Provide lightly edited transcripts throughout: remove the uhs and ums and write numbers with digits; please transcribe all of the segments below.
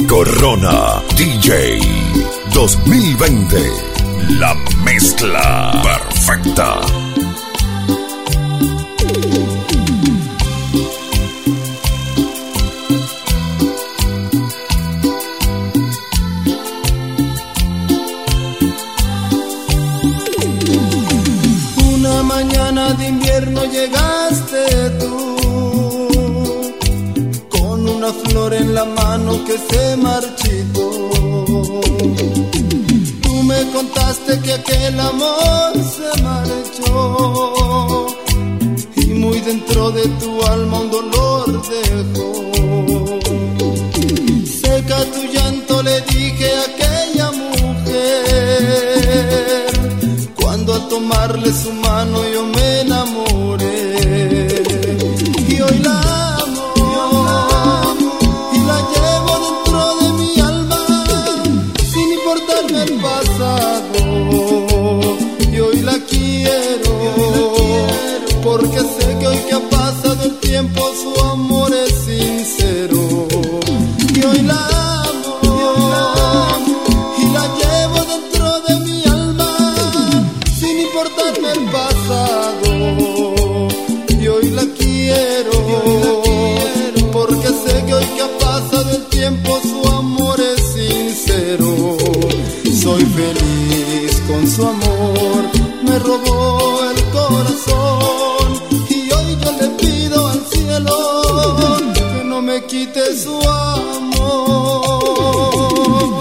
Corona DJ 2020. La mezcla perfecta. Una mañana de invierno llegaste tú, con una flor en la mano que se marchitó. Tú me contaste que aquel amor se marchó y muy dentro de tu alma un dolor dejó. Seca tu llanto, le dije a aquella mujer, cuando al tomarle su mano yo me enamoré. Y hoy la amo, y la llevo dentro de mi alma, sin importarme el pasado. Y hoy la quiero, porque sé que hoy que ha pasado el tiempo su amor es sincero. Y hoy la amo, y la llevo dentro de mi alma, sin importarme el pasado. Y hoy la quiero, porque sé que hoy que ha pasado el tiempo su amor es sincero. Soy feliz con su amor, me robó el corazón, y hoy yo le pido al cielo que no me quite su amor.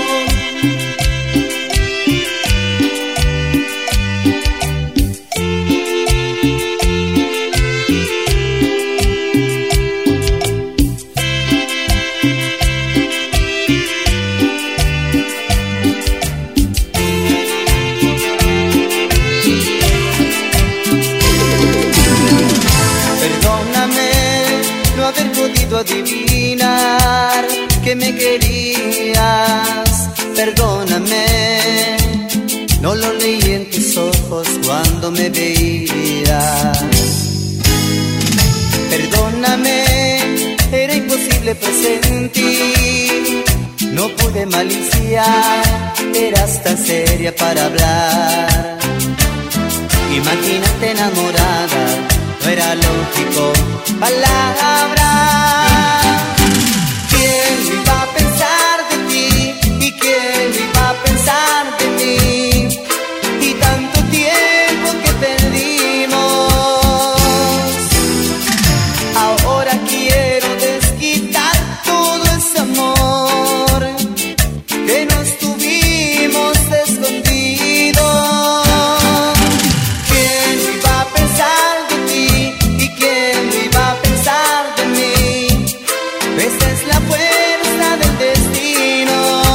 Adivinar que me querías, perdóname, no lo leí en tus ojos cuando me veías. Perdóname, era imposible presentir, no pude maliciar, eras tan seria para hablar. Imagínate enamorada, no era lógico, palabra. ¿Quién iba a pensar de ti? ¿Y quién iba a pensar de mí? Y tanto tiempo que perdimos. Ahora quiero desquitar todo ese amor que nos tuvimos escondidos. ¿Quién iba a pensar de ti? ¿Y quién iba a pensar de mí? Esa es la fuerza del destino.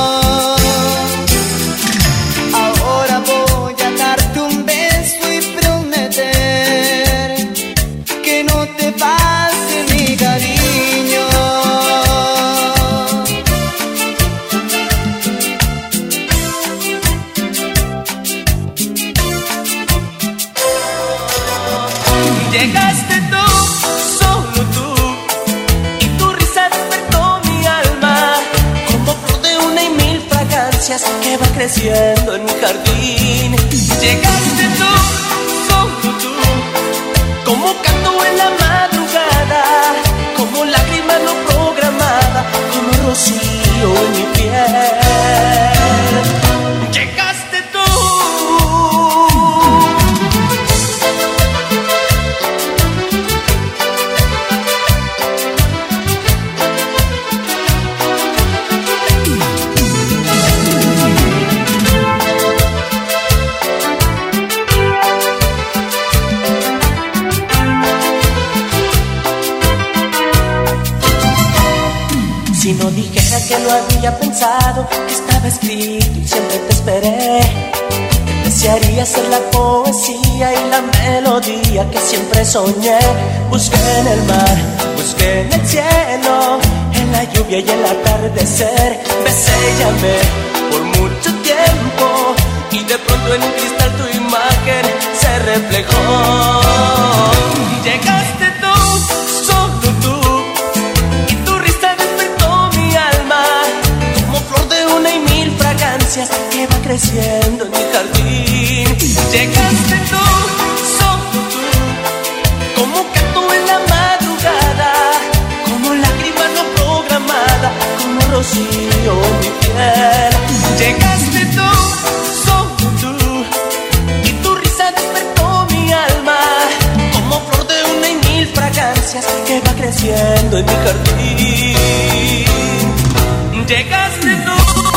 Ahora voy a darte un beso y prometer que no te pase mi cariño. Llegaste tú, solo tú, y tu risa despertó mi alma, como flor de una y mil fragancias que va creciendo en mi jardín. Llegaste tú, solo tú, como canto en la madrugada, como lágrima no programada, como rocío en mi piel. Llegaste tú. Si no dijera que lo había pensado, que estaba escrito y siempre te esperé, que desearía ser la poesía y la melodía que siempre soñé. Busqué en el mar, busqué en el cielo, en la lluvia y el atardecer. Besé y llamé por mucho tiempo, y de pronto en un cristal tu imagen se reflejó. Llegaste tú, solo tú, y tu risa despertó mi alma, creciendo en mi jardín. Llegaste tú, solo tú, como canto en la madrugada, como lágrima no programada, como rocío en mi piel. Llegaste tú, solo tú, y tu risa despertó mi alma, como flor de una y mil fragancias que va creciendo en mi jardín. Llegaste tú.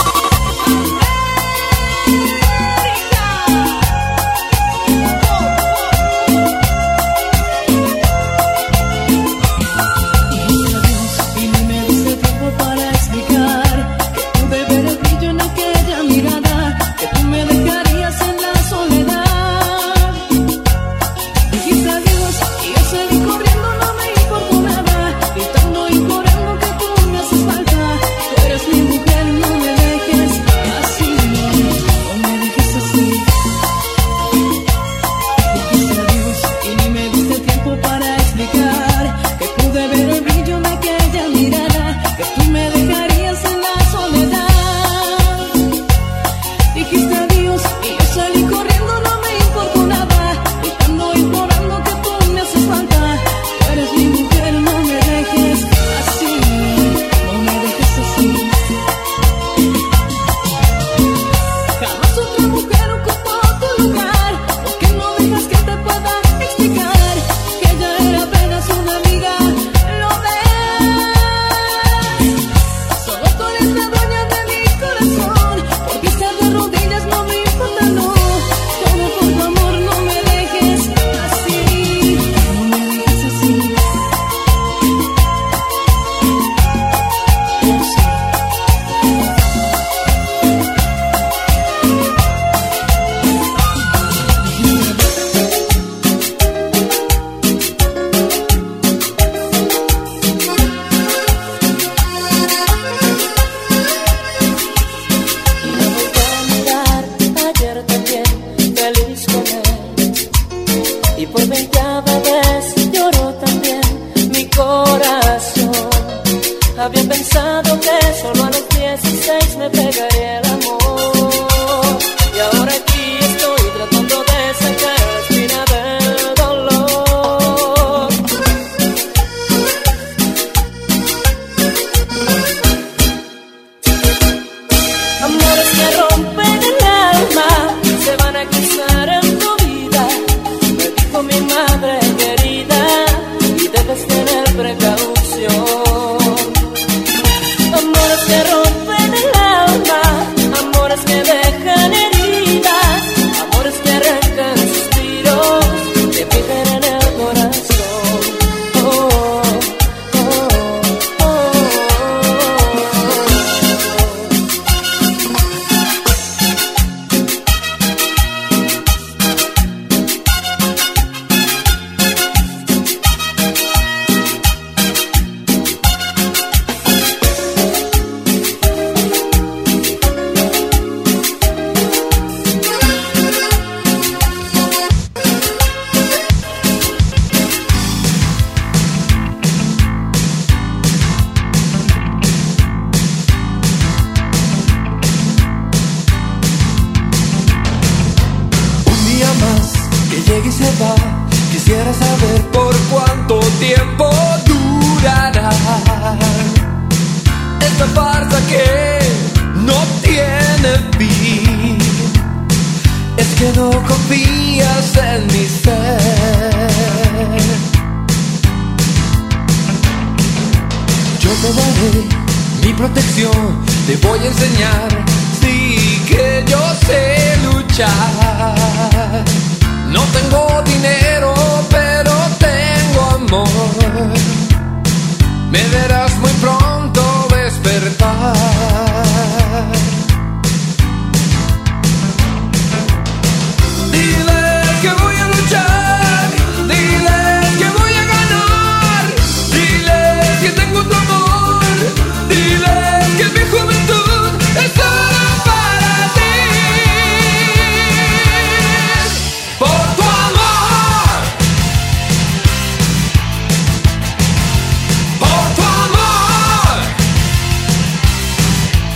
Quisiera saber por cuánto tiempo durará esta farsa que no tiene fin. Es que no confías en mi ser. Yo te daré mi protección, te voy a enseñar, sí que yo sé luchar. No tengo dinero, pero tengo amor. Me verás muy pronto despertar. Diles que voy a luchar, diles que voy a ganar, diles que tengo tu amor, diles que mi juventud es solo para ti. Por tu amor, por tu amor,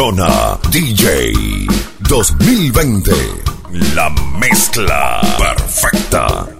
Corona DJ 2020. La mezcla perfecta.